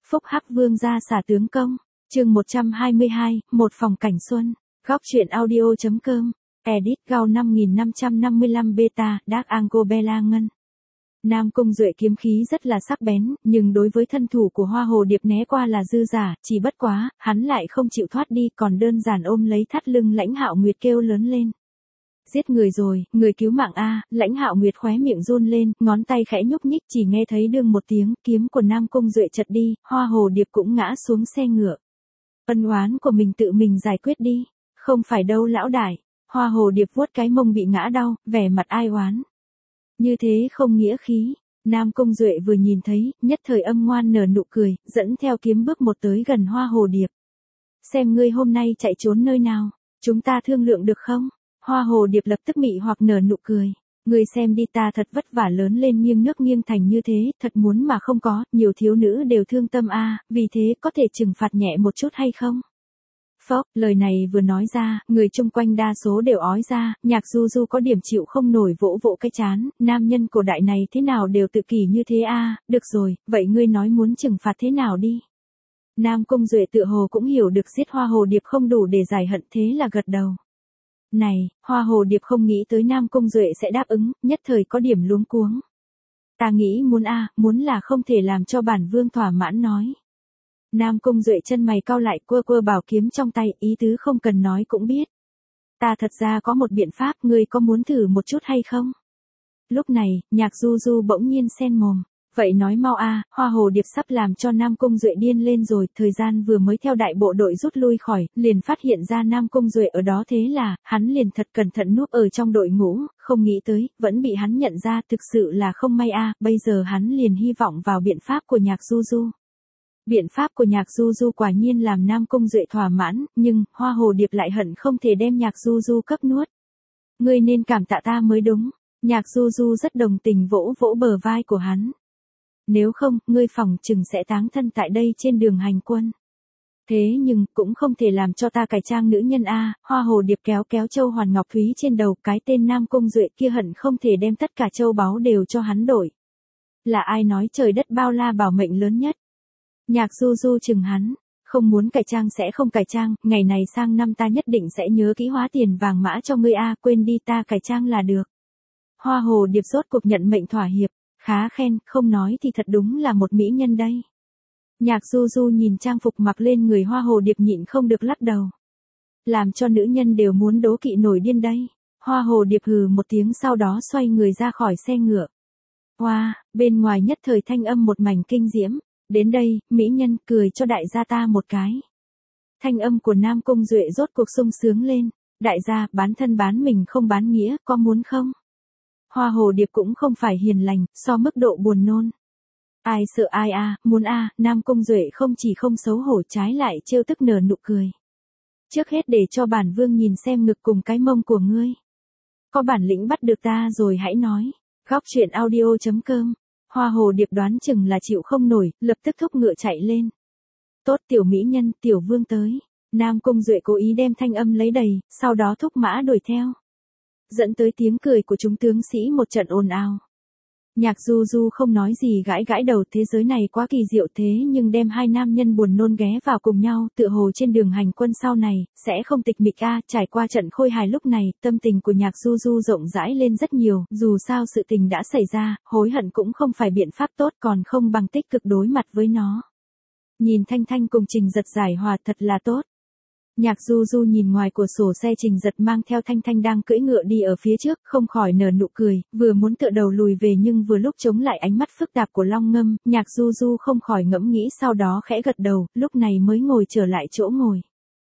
Phúc Hắc Vương gia xả tướng công. Chương 122, một phòng cảnh xuân. Góc truyện audio.com. Edit Gao 5555 beta, Dark Angle Bella Ngân. Nam Cung Duệ kiếm khí rất là sắc bén, nhưng đối với thân thủ của Hoa Hồ Điệp né qua là dư giả, chỉ bất quá, hắn lại không chịu thoát đi, còn đơn giản ôm lấy thắt lưng Lãnh Hạo Nguyệt kêu lớn lên. Giết người rồi, người cứu mạng a! Lãnh Hạo Nguyệt khóe miệng run lên, ngón tay khẽ nhúc nhích, chỉ nghe thấy đương một tiếng, kiếm của Nam Cung Duệ chật đi, Hoa Hồ Điệp cũng ngã xuống xe ngựa. Ân oán của mình tự mình giải quyết đi, không phải đâu lão đại. Hoa Hồ Điệp vuốt cái mông bị ngã đau, vẻ mặt ai oán. Như thế không nghĩa khí. Nam Cung Duệ vừa nhìn thấy, nhất thời âm ngoan nở nụ cười, dẫn theo kiếm bước một tới gần Hoa Hồ Điệp. Xem ngươi hôm nay chạy trốn nơi nào, chúng ta thương lượng được không? Hoa Hồ Điệp lập tức mị hoặc nở nụ cười. Ngươi xem đi, ta thật vất vả lớn lên nghiêng nước nghiêng thành như thế, thật muốn mà không có, nhiều thiếu nữ đều thương tâm a, vì thế có thể trừng phạt nhẹ một chút hay không? Phốc, lời này vừa nói ra, người chung quanh đa số đều ói ra, Nhạc Du Du có điểm chịu không nổi, vỗ vỗ cái chán, nam nhân cổ đại này thế nào đều tự kỷ như thế a, được rồi, vậy ngươi nói muốn trừng phạt thế nào đi? Nam Cung Duệ tựa hồ cũng hiểu được giết Hoa Hồ Điệp không đủ để giải hận, thế là gật đầu. Này, Hoa Hồ Điệp không nghĩ tới Nam Cung Duệ sẽ đáp ứng, nhất thời có điểm luống cuống. Ta nghĩ muốn muốn là không thể làm cho bản vương thỏa mãn nói. Nam Cung Duệ chân mày cau lại, quơ quơ bảo kiếm trong tay, ý tứ không cần nói cũng biết. Ta thật ra có một biện pháp, ngươi có muốn thử một chút hay không? Lúc này, Nhạc Du Du bỗng nhiên xen mồm. Vậy nói mau Hoa Hồ Điệp sắp làm cho Nam Cung Duệ điên lên rồi, thời gian vừa mới theo đại bộ đội rút lui khỏi, liền phát hiện ra Nam Cung Duệ ở đó, thế là, hắn liền thật cẩn thận núp ở trong đội ngũ, không nghĩ tới, vẫn bị hắn nhận ra, thực sự là không may bây giờ hắn liền hy vọng vào biện pháp của Nhạc Du Du. Biện pháp của Nhạc Du Du quả nhiên làm Nam Cung Duệ thỏa mãn, nhưng, Hoa Hồ Điệp lại hận không thể đem Nhạc Du Du cấp nuốt. Ngươi nên cảm tạ ta mới đúng. Nhạc Du Du rất đồng tình vỗ vỗ bờ vai của hắn. Nếu không, ngươi phỏng chừng sẽ táng thân tại đây trên đường hành quân. Thế nhưng, cũng không thể làm cho ta cải trang nữ nhân Hoa Hồ Điệp kéo kéo châu hoàn ngọc thúy trên đầu, cái tên Nam Cung Duệ kia hận không thể đem tất cả châu báu đều cho hắn đổi. Là ai nói trời đất bao la bảo mệnh lớn nhất? Nhạc Du Du chừng hắn, không muốn cải trang sẽ không cải trang, ngày này sang năm ta nhất định sẽ nhớ kỹ hóa tiền vàng mã cho ngươi quên đi, ta cải trang là được. Hoa Hồ Điệp rốt cuộc nhận mệnh thỏa hiệp. Khá khen, không nói thì thật đúng là một mỹ nhân đây. Nhạc Du Du nhìn trang phục mặc lên người Hoa Hồ Điệp nhịn không được lắc đầu. Làm cho nữ nhân đều muốn đố kỵ nổi điên đây. Hoa Hồ Điệp hừ một tiếng, sau đó xoay người ra khỏi xe ngựa. Bên ngoài nhất thời thanh âm một mảnh kinh diễm. Đến đây, mỹ nhân, cười cho đại gia ta một cái. Thanh âm của Nam Cung Duệ rốt cuộc sung sướng lên. Đại gia, bán thân bán mình không bán nghĩa, có muốn không? Hoa Hồ Điệp cũng không phải hiền lành, so mức độ buồn nôn. Ai sợ ai muốn Nam Cung Duệ không chỉ không xấu hổ, trái lại trêu tức nở nụ cười. Trước hết để cho bản vương nhìn xem ngực cùng cái mông của ngươi. Có bản lĩnh bắt được ta rồi hãy nói. Góc truyện audio.com. Hoa Hồ Điệp đoán chừng là chịu không nổi, lập tức thúc ngựa chạy lên. Tốt tiểu mỹ nhân, tiểu vương tới. Nam Cung Duệ cố ý đem thanh âm lấy đầy, sau đó thúc mã đuổi theo. Dẫn tới tiếng cười của chúng tướng sĩ một trận ồn ào. Nhạc Du Du không nói gì, gãi gãi đầu, thế giới này quá kỳ diệu, thế nhưng đem hai nam nhân buồn nôn ghé vào cùng nhau, tựa hồ trên đường hành quân sau này, sẽ không tịch mịch trải qua trận khôi hài lúc này, tâm tình của Nhạc Du Du rộng rãi lên rất nhiều, dù sao sự tình đã xảy ra, hối hận cũng không phải biện pháp tốt, còn không bằng tích cực đối mặt với nó. Nhìn Thanh Thanh cùng Trình Giật giải hòa thật là tốt. Nhạc Du Du nhìn ngoài cửa sổ xe Trình Giật mang theo Thanh Thanh đang cưỡi ngựa đi ở phía trước, không khỏi nở nụ cười, vừa muốn tựa đầu lùi về nhưng vừa lúc chống lại ánh mắt phức tạp của Long Ngâm, Nhạc Du Du không khỏi ngẫm nghĩ, sau đó khẽ gật đầu, lúc này mới ngồi trở lại chỗ ngồi.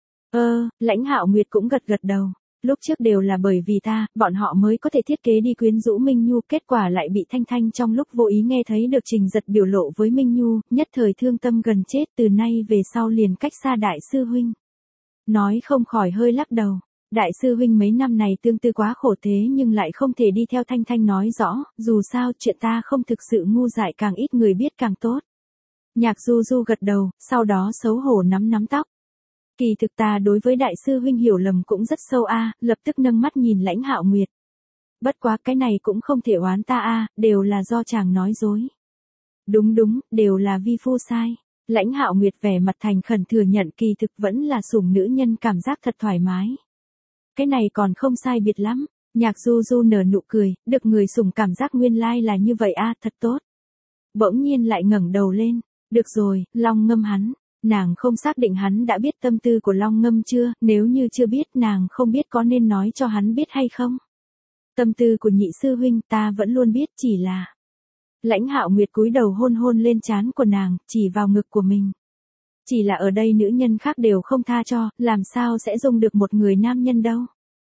Lãnh Hạo Nguyệt cũng gật gật đầu. Lúc trước đều là bởi vì bọn họ mới có thể thiết kế đi quyến rũ Minh Nhu, kết quả lại bị Thanh Thanh trong lúc vô ý nghe thấy được Trình Giật biểu lộ với Minh Nhu, nhất thời thương tâm gần chết, từ nay về sau liền cách xa đại sư huynh. Nói không khỏi hơi lắc đầu. Đại sư huynh mấy năm này tương tư quá khổ, thế nhưng lại không thể đi theo Thanh Thanh nói rõ, dù sao chuyện ta không thực sự ngu dại, càng ít người biết càng tốt. Nhạc Du Du gật đầu, sau đó xấu hổ nắm tóc. Kỳ thực ta đối với đại sư huynh hiểu lầm cũng rất sâu lập tức nâng mắt nhìn Lãnh Hạo Nguyệt. Bất quá cái này cũng không thể oán ta đều là do chàng nói dối. Đúng, đều là vi phu sai. Lãnh Hạo Nguyệt vẻ mặt thành khẩn thừa nhận kỳ thực vẫn là sủng nữ nhân cảm giác thật thoải mái. Cái này còn không sai biệt lắm. Nhạc Du Du nở nụ cười, được người sủng cảm giác nguyên lai là như vậy a, thật tốt. Bỗng nhiên lại ngẩng đầu lên, được rồi, Long Ngâm hắn. Nàng không xác định hắn đã biết tâm tư của Long Ngâm chưa, nếu như chưa biết nàng không biết có nên nói cho hắn biết hay không. Tâm tư của nhị sư huynh ta vẫn luôn biết, chỉ là. Lãnh Hạo Nguyệt cúi đầu hôn hôn lên trán của nàng, chỉ vào ngực của mình. Chỉ là ở đây nữ nhân khác đều không tha cho, làm sao sẽ dung được một người nam nhân đâu.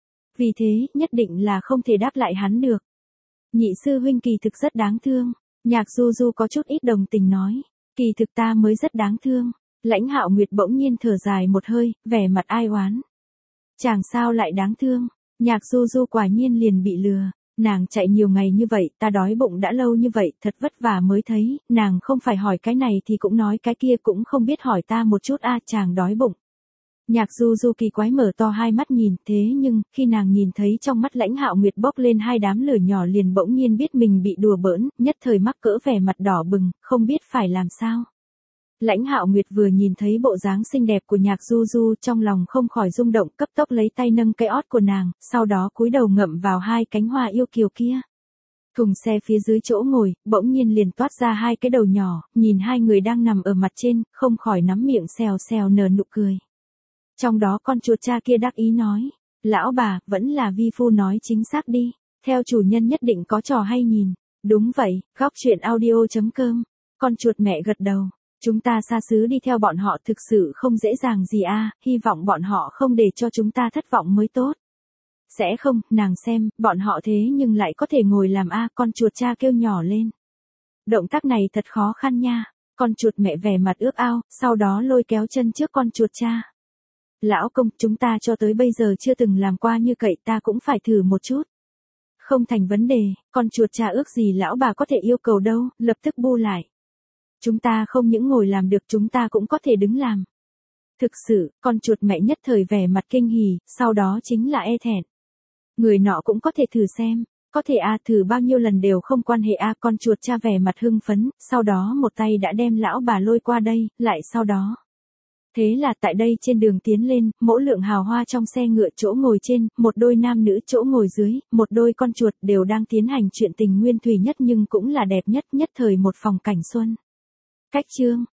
Vì thế, nhất định là không thể đáp lại hắn được. Nhị sư huynh kỳ thực rất đáng thương. Nhạc Du Du có chút ít đồng tình nói. Kỳ thực ta mới rất đáng thương. Lãnh Hạo Nguyệt bỗng nhiên thở dài một hơi, vẻ mặt ai oán. Chàng sao lại đáng thương. Nhạc Du Du quả nhiên liền bị lừa. Nàng chạy nhiều ngày như vậy, ta đói bụng đã lâu như vậy, thật vất vả mới thấy, nàng không phải hỏi cái này thì cũng nói cái kia, cũng không biết hỏi ta một chút a, chàng đói bụng. Nhạc Du Du kỳ quái mở to hai mắt nhìn, thế nhưng, khi nàng nhìn thấy trong mắt Lãnh Hạo Nguyệt bốc lên hai đám lửa nhỏ liền bỗng nhiên biết mình bị đùa bỡn, nhất thời mắc cỡ vẻ mặt đỏ bừng, không biết phải làm sao. Lãnh Hạo Nguyệt vừa nhìn thấy bộ dáng xinh đẹp của Nhạc Du Du trong lòng không khỏi rung động, cấp tốc lấy tay nâng cái ót của nàng, sau đó cúi đầu ngậm vào hai cánh hoa yêu kiều kia. Thùng xe phía dưới chỗ ngồi, bỗng nhiên liền toát ra hai cái đầu nhỏ, nhìn hai người đang nằm ở mặt trên, không khỏi nắm miệng xèo xèo nở nụ cười. Trong đó con chuột cha kia đắc ý nói, lão bà, vẫn là vi phu nói chính xác đi, theo chủ nhân nhất định có trò hay nhìn. Đúng vậy, góc truyện audio.com, con chuột mẹ gật đầu. Chúng ta xa xứ đi theo bọn họ thực sự không dễ dàng gì a, hy vọng bọn họ không để cho chúng ta thất vọng mới tốt. Sẽ không, nàng xem, bọn họ thế nhưng lại có thể ngồi làm a, con chuột cha kêu nhỏ lên. Động tác này thật khó khăn nha, con chuột mẹ vẻ mặt ước ao, sau đó lôi kéo chân trước con chuột cha. Lão công, chúng ta cho tới bây giờ chưa từng làm qua như cậy, ta cũng phải thử một chút. Không thành vấn đề, con chuột cha ước gì lão bà có thể yêu cầu đâu, lập tức bu lại. Chúng ta không những ngồi làm được, chúng ta cũng có thể đứng làm. Thực sự, con chuột mẹ nhất thời vẻ mặt kinh hỉ, sau đó chính là e thẹn. Người nọ cũng có thể thử xem, có thể a, thử bao nhiêu lần đều không quan hệ a, con chuột cha vẻ mặt hưng phấn, sau đó một tay đã đem lão bà lôi qua đây, lại sau đó. Thế là tại đây trên đường tiến lên, mỗi lượng hào hoa trong xe ngựa chỗ ngồi trên, một đôi nam nữ chỗ ngồi dưới, một đôi con chuột đều đang tiến hành chuyện tình nguyên thủy nhất nhưng cũng là đẹp nhất, nhất thời một phòng cảnh xuân. Cách chương